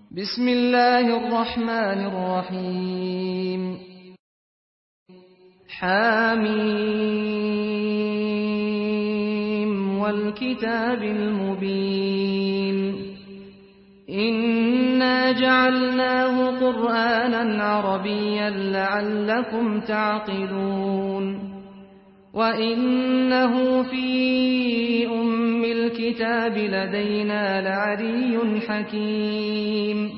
بسم الله الرحمن الرحيم حميم والكتاب المبين إنا جعلناه قرآنا عربيا لعلكم تعقلون وإنه في أم الكتاب لدينا لعلي حكيم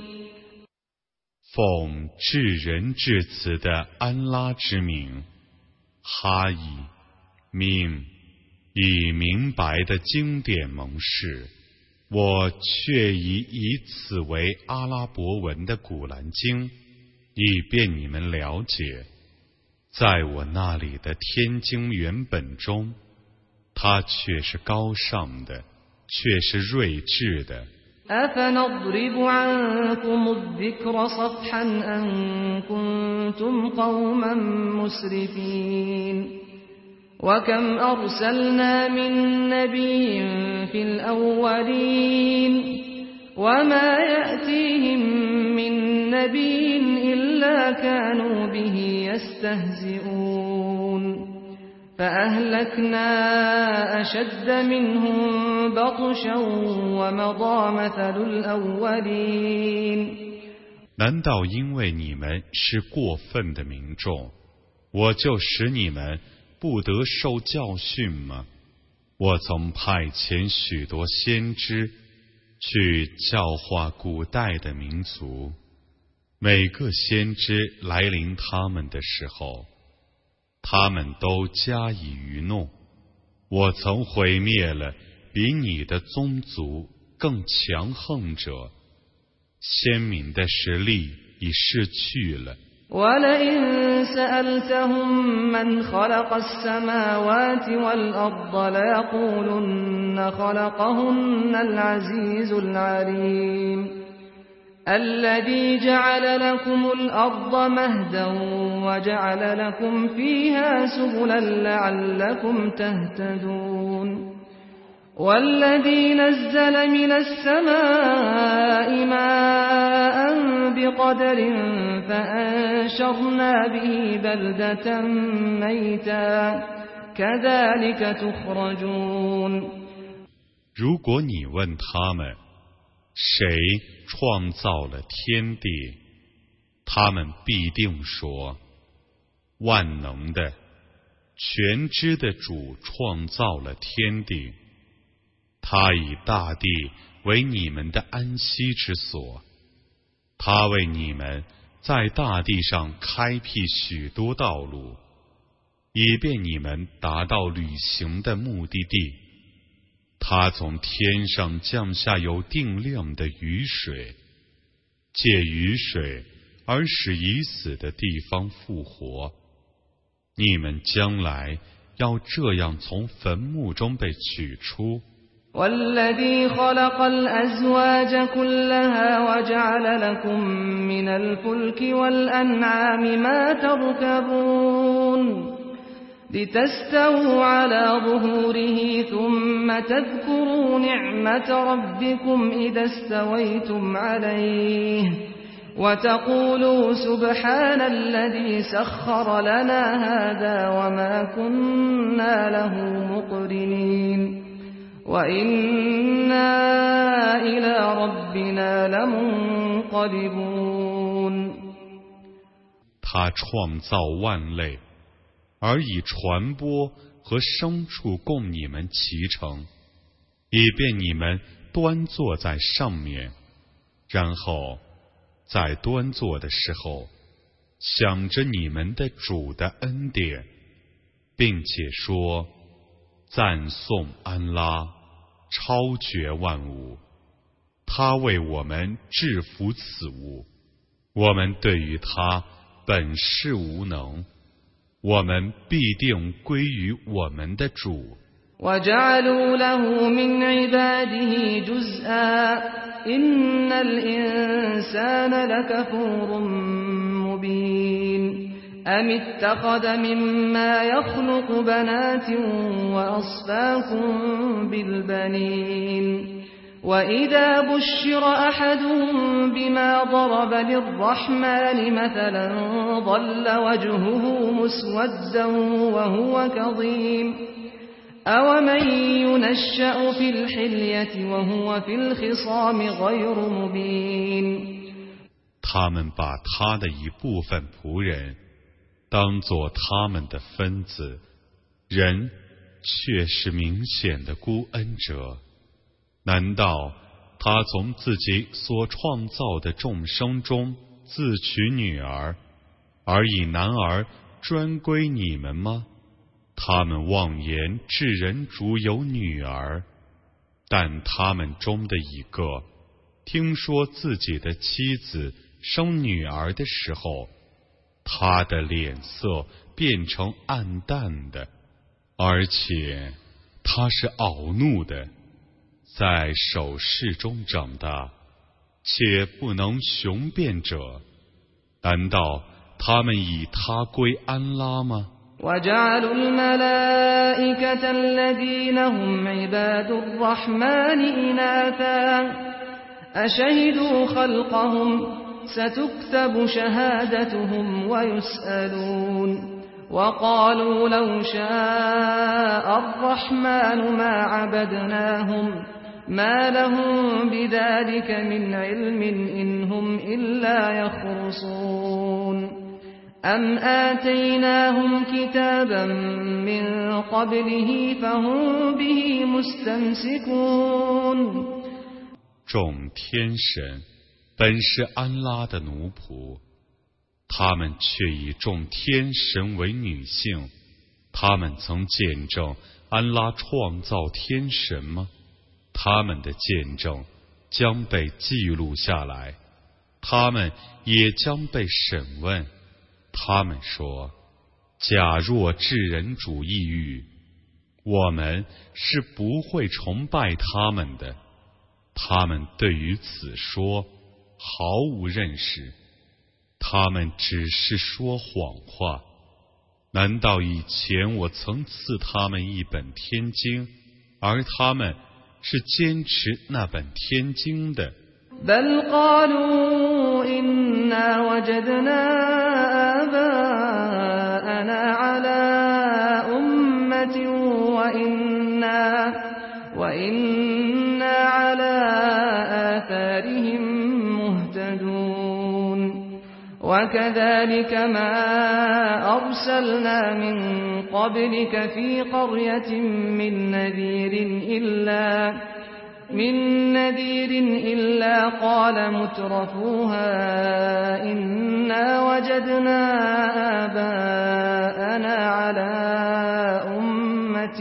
奉至仁至慈的安拉之名，哈伊命以明白的经典盟誓，我却以此为阿拉伯文的古兰经，以便你们了解。在我那里的天经原本中，它却是高尚的，却是睿智的。 أفنضرب عنكم الذكر صفحا أن كنتم قوما مسرفين وكم أرسلنا من نبي في الأولين وما يأتيهم من نبي إلا كانوا به يستهزئون فأهلكنا أشد منهم بطشا ومضى مثل الأولين 难道因为你们是过分的民众，我就使你们不得受教训吗？我曾派遣许多先知去教化古代的民族，每个先知来临他们的时候，他们都加以愚弄。我曾毁灭了比你的宗族更强横者，鲜明的实力已逝去了。 ولئن سألتهم من خلق السماوات والأرض ليقولن خلقهن العزيز العليم الذي جعل لكم الأرض مهدا وجعل لكم فيها سبلا لعلكم تهتدون والذي نزل من السماء ماء بقدر فأنشرنا به بلدة ميتا كذلك تخرجون 如果你问他们谁创造了天地，他们必定说，万能的全知的主创造了天地，他以大地为你们的安息之所，他为你们在大地上开辟许多道路，以便你们达到旅行的目的地。他从天上降下有定量的雨水，借雨水而使已死的地方复活。你们将来要这样从坟墓中被取出。 والذي خلق الأزواج كلها وجعل لكم من الفلك والأنعام ما تركبون لتستووا على ظهوره ثم تذكروا نعمة ربكم إذا استويتم عليه وتقولوا سبحان الذي سخر لنا هذا وما كنا له مقرنين وإنا إلى ربنا لمنقلبون 他创造万类，而以传播和牲畜供你们骑乘，以便你们端坐在上面，然后在端坐的时候想着你们的主的恩典，并且说赞颂安拉超绝万物，他为我们制服此物，我们对于他本是无能，我们必定归于我们的主。 وجعلوا له من عباده جزءا إن الإنسان لكفور مبين أم اتخذ مما يخلق بنات وأصفاكم بالبنين وإذا بشر أحدهم بما ضرب للرحمن مثلا ظل وجهه مسودا وهو كظيم أومن ينشأ في الحلية وهو في الخصام غير مبين 他们把他的一部分仆人当作他们的分子，人却是明显的孤恩者。难道他从自己所创造的众生中自取女儿，而以男儿专归你们吗？他们妄言至人主有女儿，但他们中的一个听说自己的妻子生女儿的时候，他的脸色变成暗淡的，而且他是恼怒的，在手势中长大，且不能雄辩者，难道他们以他归安拉吗 وجعلوا الملائكة الذين هم عباد الرحمن إناثا أشهدوا خلقهم ستكتب شهادتهم ويسألون وقالوا لو شاء الرحمن ما عبدناهم ما لهم بذلك من علم إن هم إلا يخرصون أم آتيناهم كتابا من قبله فهم به مستمسكون 众天神本是安拉的奴仆，他们却以众天神为女性，他们曾见证安拉创造天神吗？他们的见证将被记录下来，他们也将被审问。他们说，假若至人主意欲，我们是不会崇拜他们的。他们对于此说毫无认识，他们只是说谎话。难道以前我曾赐他们一本天经，而他们是坚持那本天经的 بل قالوا إنا وجدنا آباءنا على أمة وإنا على آثارهم مهتدون وكذلك ما أرسلنا من قبلك في قرية من نذير إلا قال مترفوها إنا وجدنا آباءنا على أمة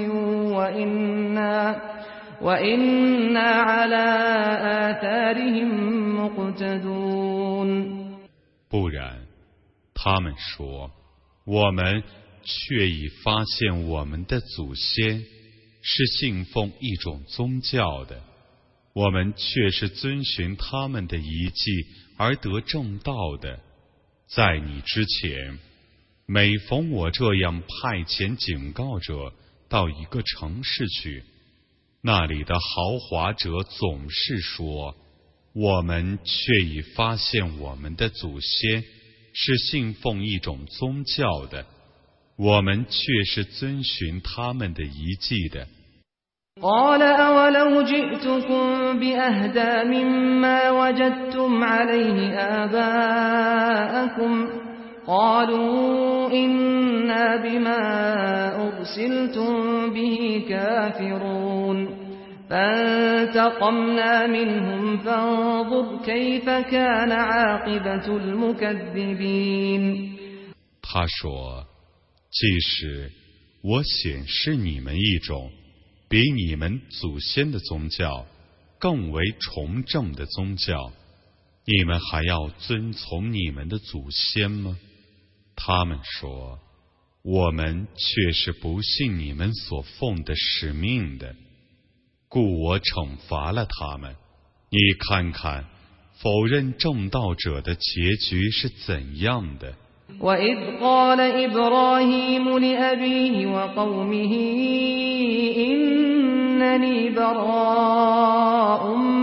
وإنا على آثارهم مقتدون 不然，他们说，我们却已发现我们的祖先是信奉一种宗教的，我们却是遵循他们的遗迹而得正道的。在你之前，每逢我这样派遣警告者到一个城市去，那里的豪华者总是说，我们却已发现我们的祖先是信奉一种宗教的，我们却是遵循他们的遗迹的。 قال أولو جئتكم بأهدى مما وجدتم عليه آباءكم قالوا إنا بما أرسلتم به كافرون فانتقمنا منهم فانظر كيف كان عاقبة المكذبين 他说，即使我显示你们一种比你们祖先的宗教更为崇正的宗教，你们还要遵从你们的祖先吗？他们说，我们却是不信你们所奉的使命的，故我惩罚了他们。你看看否认正道者的结局是怎样的。 وإذ قال إبراهيم لأبيه وقومه إنني براء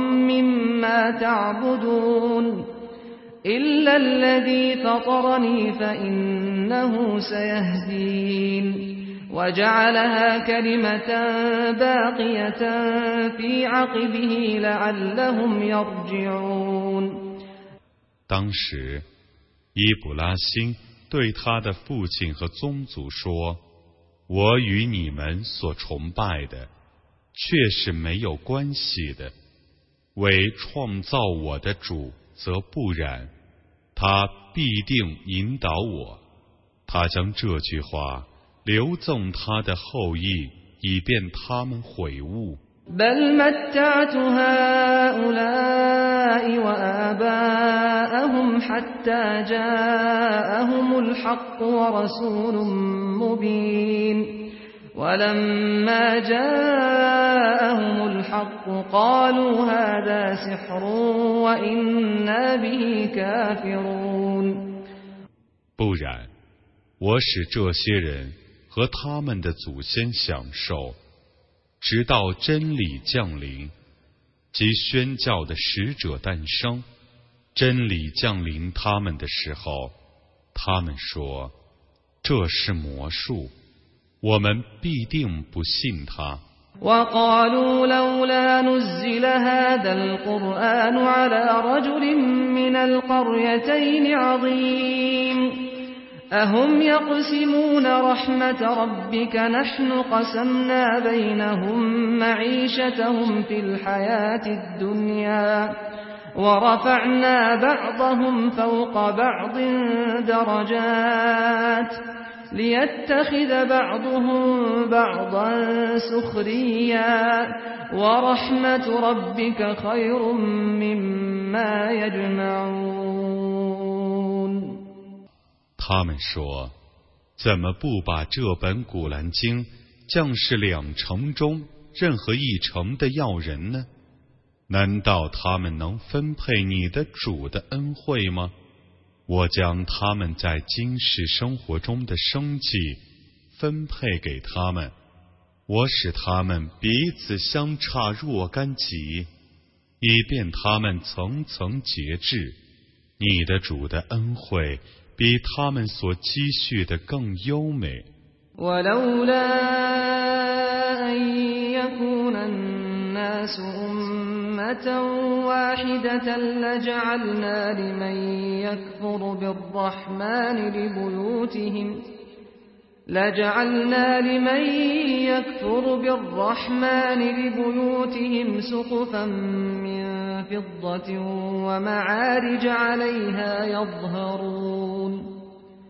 ما تعبدون إلا الذي فطرني فإنه سيهدين وجعلها كلمة باقية في عقبه لعلهم يرجعون。 当时，伊卜拉欣对他的父亲和宗族说：“我与你们所崇拜的，却是没有关系的。为创造我的主，则不然，他必定引导我。他将这句话留赠他的后裔，以便他们悔悟。” بل متعت هؤلاء وآباءهم حتى جاءهم الحق ورسول مبين ولما جاءهم الحق قالوا هذا سحر وإنا به كافرون。 不然，我使这些人和他们的祖先享受，直到真理降临，即宣教的使者诞生。真理降临他们的时候，他们说：“这是魔术，我们必定不信他。” وقالوا لولا نزل هذا القرآن على رجل من القريتين عظيم أهم يقسمون رحمة ربك نحن قسمنا بينهم معيشتهم في الحياة الدنيا ورفعنا بعضهم فوق بعض درجات ليتخذ بعضهم بعضا سخريا ورحمة ربك خير مما يجمعون。 他们说：“怎么不把这本古兰经降示两城中任何一城的要人呢？难道他们能分配你的主的恩惠吗？我将他们在今世生活中的生计分配给他们，我使他们彼此相差若干级，以便他们层层节制。你的主的恩惠比他们所积蓄的更优美。 ولولا أن يكون الناس أمة واحدة لجعلنا لمن يكفر بالرحمن لبيوتهم سقفا من فضة ومعارج عليها يظهرون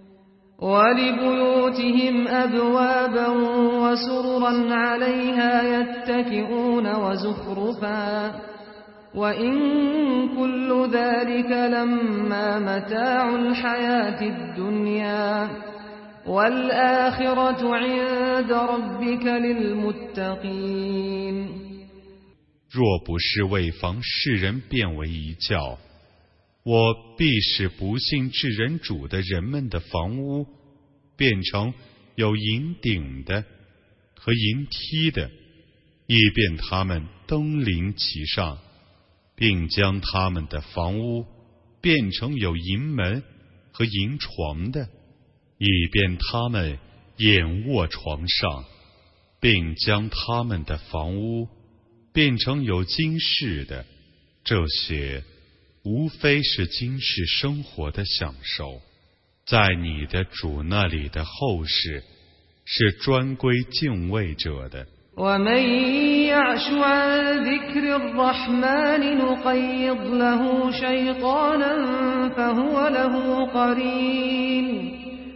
ولبيوتهم أبوابا وسررا عليها يتكئون وزخرفا وإن كل ذلك لما متاع الحياة الدنيا والآخرة عند ربك للمتقين。 若不是为防世人变为一教，我必使不信至人主的人们的房屋变成有银顶的和银梯的，以便他们登临其上，并将他们的房屋变成有银门和银床的，以便他们仰卧床上，并将他们的房屋变成有金饰的。这些无非是今世生活的享受，在你的主那里的后世是专归敬畏者的。 ومن يعش عن ذكر الرحمن نقيض له شيطانا فهو له قرين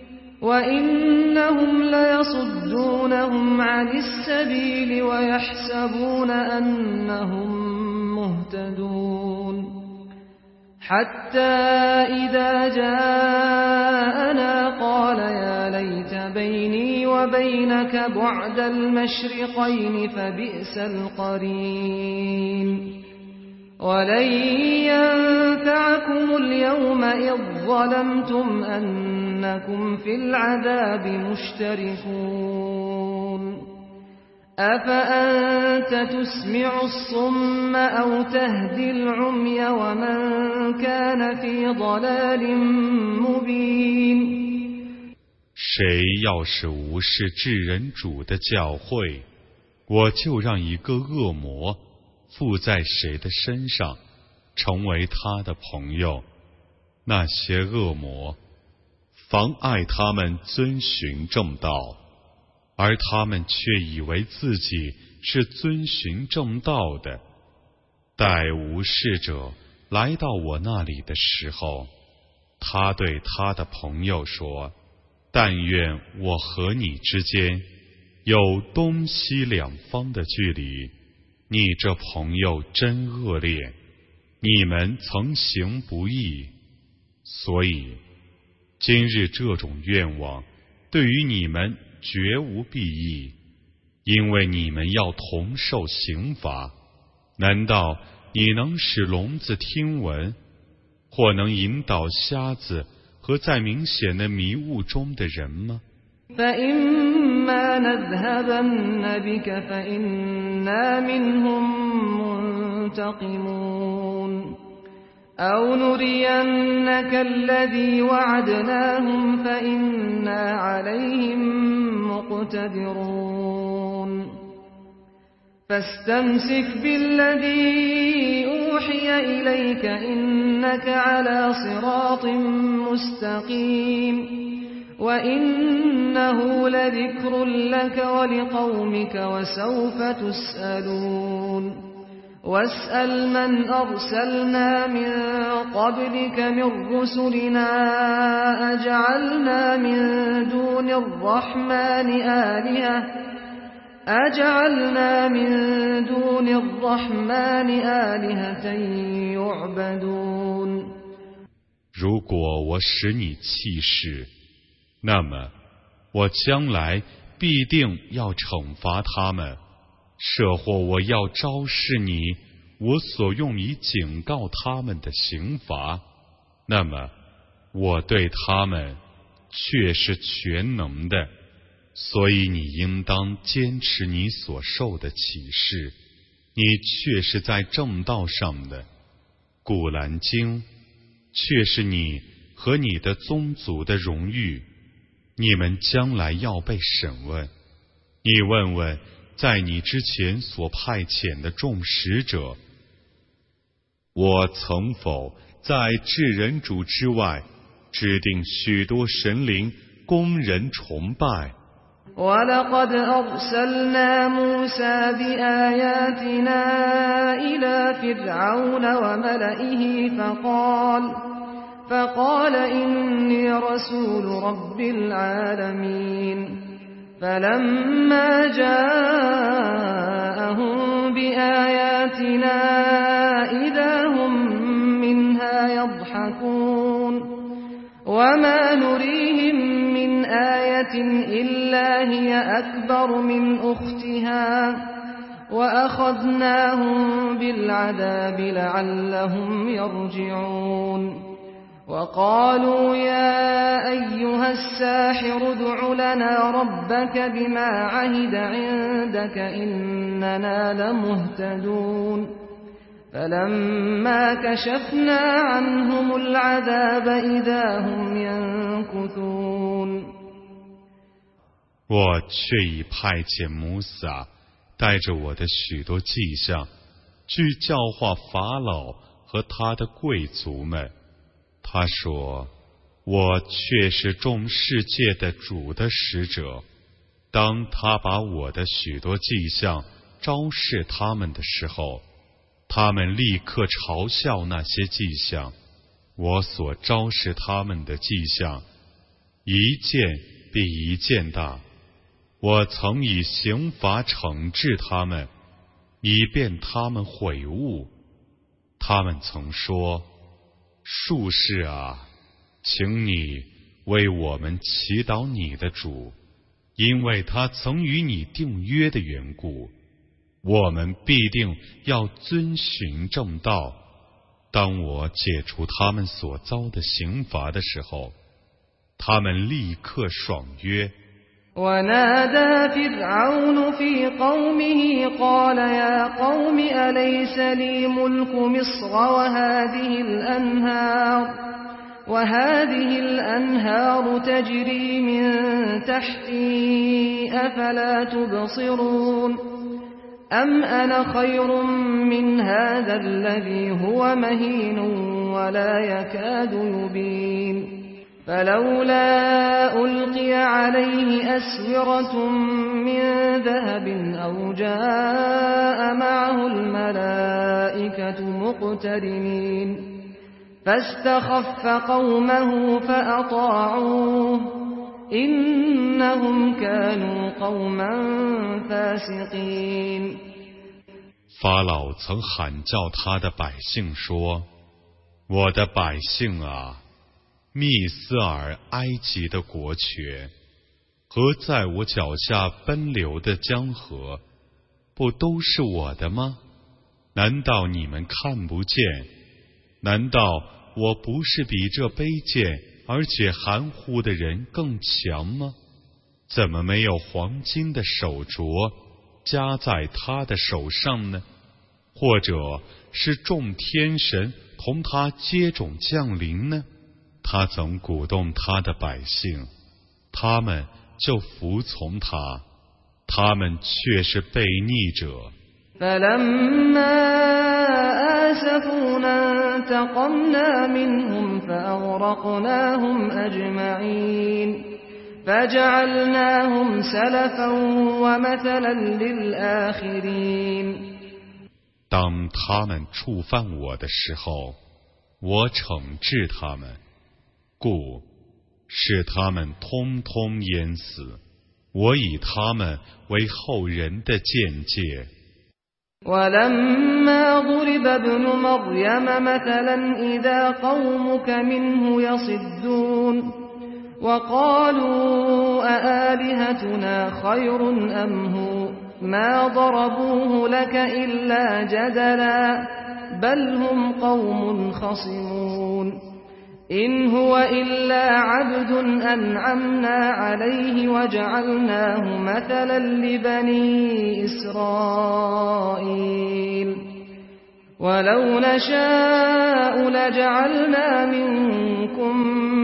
وإنهم ليصدونهم عن السبيل ويحسبون أنهم مهتدون حتى إذا جاءنا قال يا ليت بيني وبينك بعد المشرقين فبئس القرين ولن ينفعكم اليوم إذ ظلمتم أنكم في العذاب مشتركون أفأنت تسمع الصم أو تهدي العمي ومن كان في ضلال مبين 谁要是无视至人主的教诲，我就让一个恶魔附在谁的身上，成为他的朋友。那些恶魔妨碍他们遵循正道，而他们却以为自己是遵循正道的。待无视者来到我那里的时候，他对他的朋友说：但愿我和你之间有东西两方的距离，你这朋友真恶劣，你们曾行不义。所以今日这种愿望对于你们绝无裨益，因为你们要同受刑罚。难道你能使聋子听闻，或能引导瞎子和在明显的迷雾中的人吗？ فإما نذهبن بك فإنا منهم منتقمون أو نرينك الذي وعدناهم فإنا عليهم مقتدرون فاستمسك بالذي أوحي إليك إنك على صراط مستقيم وإنه لذكر لك ولقومك وسوف تسألون واسأل من أرسلنا من قبلك من رسلنا أجعلنا من دون الرحمن آلهة يعبدون 如果我使你弃世，那么我将来必定要惩罚他们，设或我要昭示你我所用以警告他们的刑罚，那么我对他们却是全能的，所以你应当坚持你所受的启示，你却是在正道上的。古兰经却是你和你的宗族的荣誉，你们将来要被审问。你问问在你之前所派遣的众使者，我曾否在至人主之外制定许多神灵供人崇拜 ولقد أرسلنا موسى بآياتنا إلى فرعون وملئه فقال إني رسول رب العالمين فلما جاءهم بآياتنا إذا هم منها يضحكون وما نريهم من آية إلا هي أكبر من أختها وأخذناهم بالعذاب لعلهم يرجعون وقالوا يا أيها الساحر ادع لنا ربك بما عهد عندك إننا لمهتدون فلما كشفنا عنهم العذاب إذا هم ينكثون 我却已派遣摩萨带着我的许多迹象去教化法老和他的贵族们。他说，我却是众世界的主的使者。当他把我的许多迹象昭示他们的时候，他们立刻嘲笑那些迹象。我所昭示他们的迹象一件比一件大，我曾以刑罚惩治他们，以便他们悔悟。他们曾说，术士啊，请你为我们祈祷你的主，因为他曾与你订约的缘故，我们必定要遵循正道。当我解除他们所遭的刑罚的时候，他们立刻爽约， ونادى فرعون في قومه قال يا قوم أليس لي ملك مصر وهذه الأنهار تجري من تحتي أفلا تبصرون أم أنا خير من هذا الذي هو مهين ولا يكاد يبين فلولا ألقي عليه أسورة من ذهب أو جاء معه الملائكة مقترنين فاستخف قومه فأطاعوه إنهم كانوا قوما فاسقين 法老曾喊叫他的百姓说：“我的百姓啊！”密斯尔埃及的国权和在我脚下奔流的江河，不都是我的吗？难道你们看不见？难道我不是比这卑贱而且含糊的人更强吗？怎么没有黄金的手镯加在他的手上呢？或者是众天神同他接踵降临呢？他曾鼓动他的百姓，他们就服从他，他们却是悖逆者。 فلما آسفونا انتقمنا منهم فأغرقناهم أجمعين فجعلناهم سلفا ومثلا للآخرين 当他们触犯我的时候，我惩治他们，故使他们通通淹死，我以他们为后人的鉴戒。 ولما ضرب ابن مريم مثلا إذا قومك منه يصدون وقالوا أآلهتنا خير أم هو ما ضربوه لك إلا جدلا بل هم قوم خصمون إن هو إلا عبد أنعمنا عليه وجعلناه مثلا لبني إسرائيل ولو نشاء لجعلنا منكم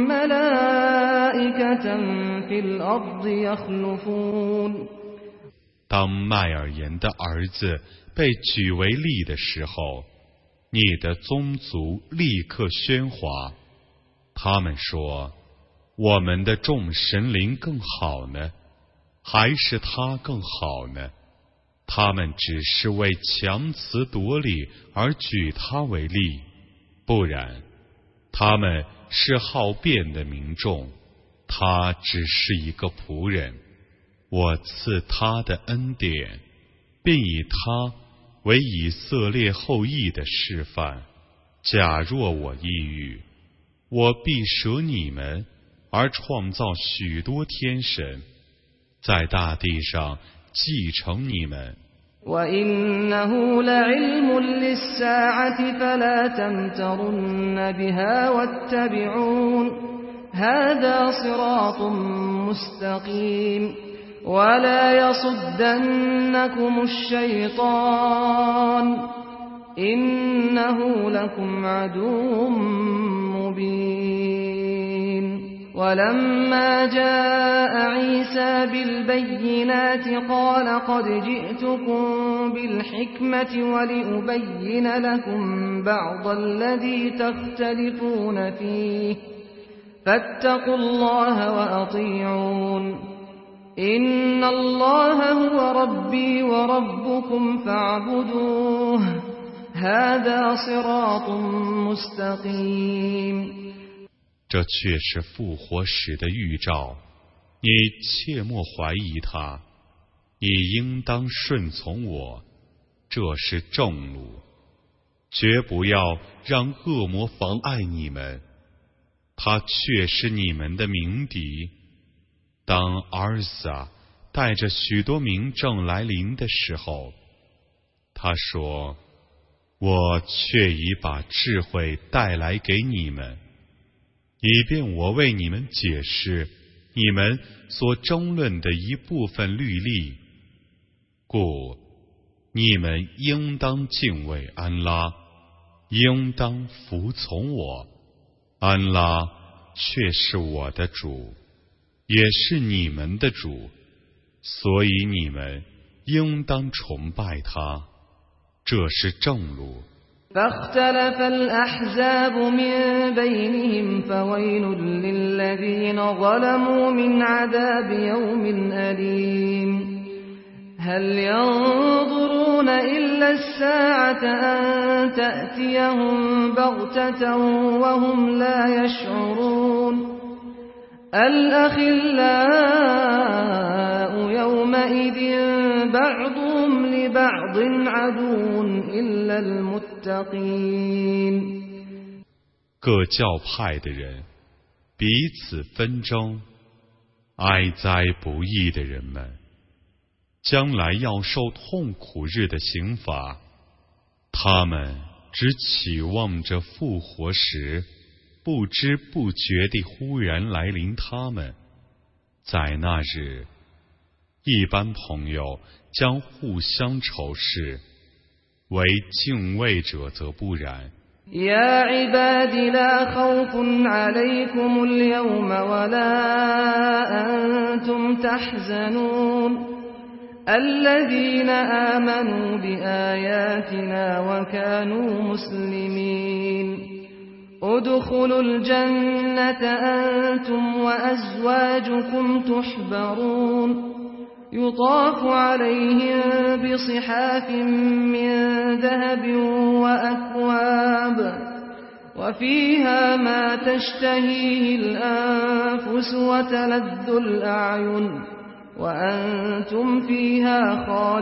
ملائكة في الأرض يخلفون 当麦尔言的儿子被举为例的时候，你的宗族立刻喧哗。他们说：“我们的众神灵更好呢，还是他更好呢？”他们只是为强词夺理而举他为例，不然，他们是好辩的民众，他只是一个仆人。我赐他的恩典，并以他为以色列后裔的示范。假若我抑郁，我必舍你们，而创造许多天神，在大地上继承你们。 وإنه لعلم للساعة فلا تمترن بها واتبعون هذا صراط مستقيم ولا يصدنكم الشيطان إنه لكم عدو مبين ولما جاء عيسى بالبينات قال قد جئتكم بالحكمة ولأبين لكم بعض الذي تختلفون فيه فاتقوا الله وأطيعون إن الله هو ربي وربكم فاعبدوه هذا صراط مستقيم 这却是复活时的预兆，你切莫怀疑他，你应当顺从我，这是正路，绝不要让恶魔妨碍你们，他却是你们的鸣笛。当阿尔撒带着许多民众来临的时候，他说：“我却已把智慧带来给你们，以便我为你们解释你们所争论的一部分律例，故你们应当敬畏安拉，应当服从我。安拉却是我的主，也是你们的主，所以你们应当崇拜他，这是正路。 فاختلف الأحزاب من بينهم فويل للذين ظلموا من عذاب يوم أليم هل ينظرون إلا الساعة أن تأتيهم بغتة وهم لا يشعرون الأخلاء يومئذ بعضهم لبعض عدو إلا المتقين 各教派的人彼此纷争，哀哉不义的人们，将来要受痛苦日的刑罚，他们只期望着复活时不知不觉地忽然来临他们。在那日，一般朋友将互相仇视，为敬畏者则不然。 يا عباد لا خوف عليكم اليوم ولا أنتم تحزنون الذين آمنوا بآياتنا وكانوا مسلمين ادخلوا الجنة أنتم وأزواجكم تحبرون يطاف عليهم بصحاف من ذهب وأكواب وفيها ما تشتهيه الأنفس وتلذ الأعين وأنتم فيها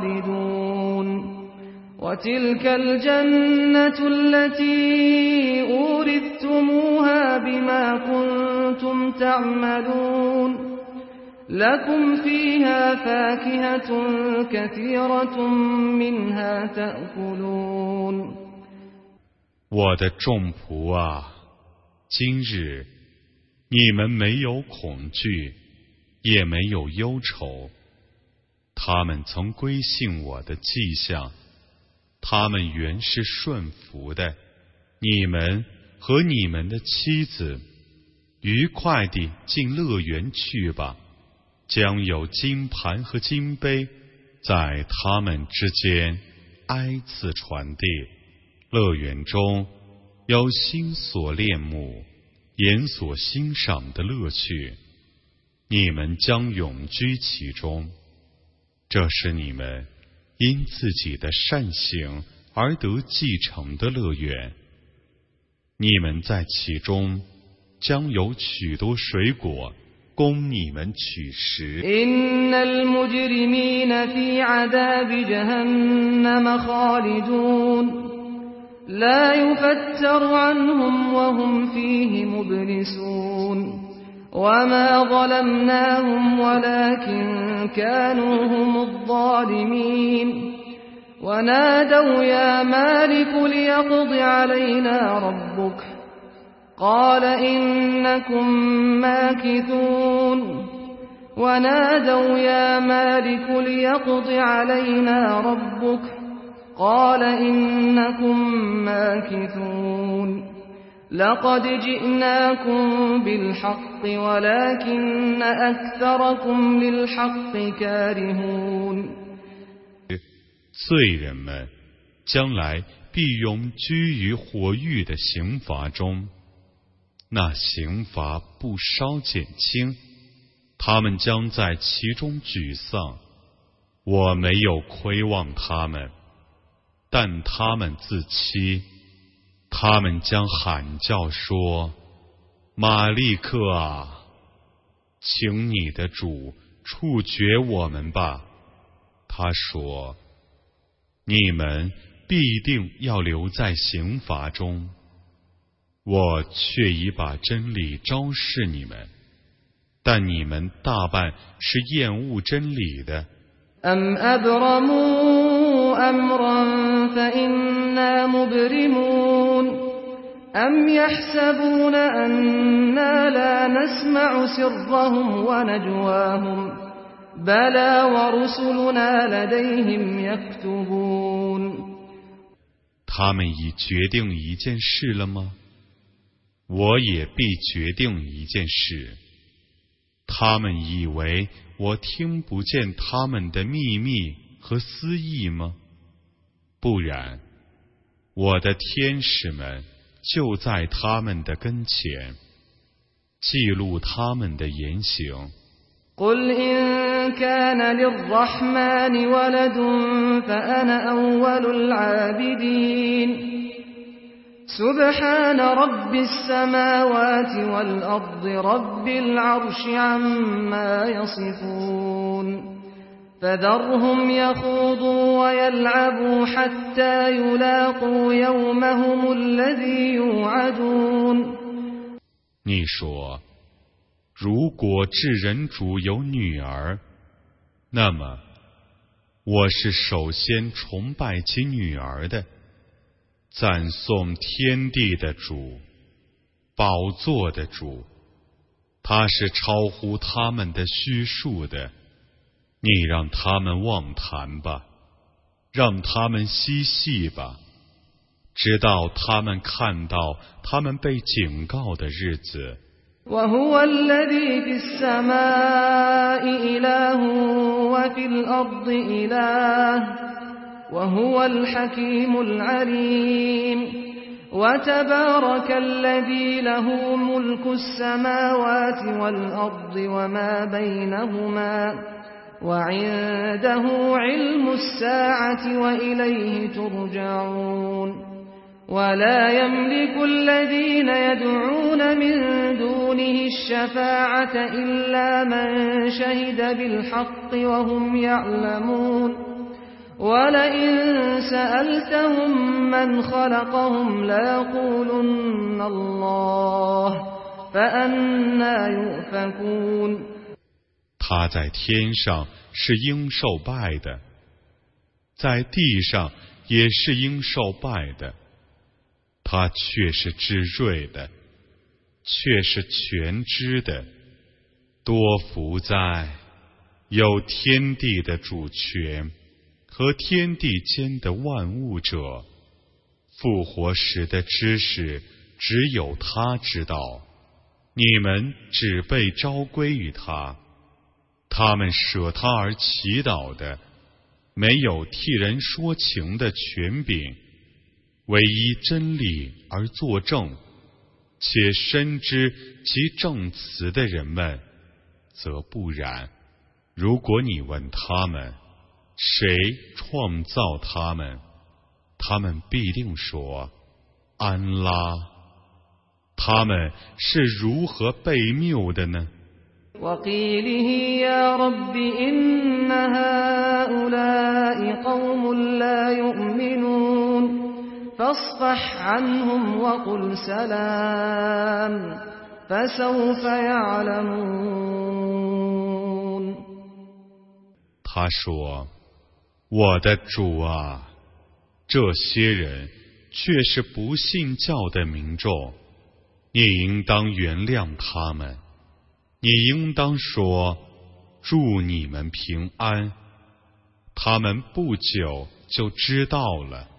خالدون وتلك الجنة التي أورثتموها بما كنتم تعملون لكم فيها فاكهة كثيرة منها تأكلون 我的众仆啊，今日你们没有恐惧，也没有忧愁。他们曾归信我的迹象，他们原是顺服的。你们和你们的妻子愉快地进乐园去吧，将有金盘和金杯在他们之间挨次传递。乐园中有心所恋慕、眼所欣赏的乐趣，你们将永居其中。这是你们因自己的善行而得继承的乐园，你们在其中将有许多水果供你们取食。 إن المجرمين في عذاب جهنم خالدون لا يفتر عنهم وهم فيه مبلسون وما ظلمناهم ولكن كانوا هم الظالمين ونادوا يا مالك ليقض علينا ربك قال إنكم ماكثون ونادوا يا مالك ليقض علينا ربك قال إنكم ماكثون لقد جئناكم بالحق ولكن أكثركم للحق كارهون 罪人们将来必永居于火狱的刑罚中，那刑罚不稍减轻，他们将在其中沮丧。我没有亏望他们，但他们自欺，他们将喊叫说：马利克啊，请你的主处决我们吧。他说：你们必定要留在刑罚中，我却已把真理昭示你们，但你们大半是厌恶真理的。 أم أبرموا أمرا فإنا مبرمون أم يحسبون أنا لا نسمع سرهم ونجواهم بلى ورسلنا لديهم يكتبون 他们已决定一件事了吗？我也必决定一件事。他们以为我听不见他们的秘密和私意吗？不然，我的天使们就在他们的跟前，记录他们的言行。 قل إن كان للرحمن ولد فأنا أول العابدين سبحان رب السماوات والأرض رب العرش عما يصفون فذرهم يخوضوا ويلعبوا حتى يلاقوا يومهم الذي يوعدون 你说，如果至人主有女儿，那么我是首先崇拜其女儿的，赞颂天地的主，宝座的主，他是超乎他们的虚数的。你让他们妄谈吧，让他们嬉戏吧，直到他们看到他们被警告的日子。 وهو الذي في السماء إله وفي الأرض إله وهو الحكيم العليم وتبارك الذي له ملك السماوات والأرض وما بينهما وعنده علم الساعة وإليه ترجعون ولا يملك الذين يدعون من دونه الشفاعة إلا من شهد بالحق وهم يعلمون ولئن سألتهم من خلقهم ليقولن الله فأنى يؤفكون 他在天上是应受拜的，在地上也是应受拜的。他却是至睿的，却是全知的，多福在有天地的主权和天地间的万物者。复活时的知识只有他知道，你们只被召归于他。他们舍他而祈祷的，没有替人说情的权柄，唯依真理而作证，且深知其证词的人们，则不然。如果你问他们，谁创造他们，他们必定说，安拉。他们是如何被谬的呢 وقيله يا رب إن هؤلاء قوم لا يؤمنون فاصفح عنهم وقل سلام فسوف يعلمون 他说，我的主啊，这些人却是不信教的民众，你应当原谅他们，你应当说，祝你们平安。他们不久就知道了。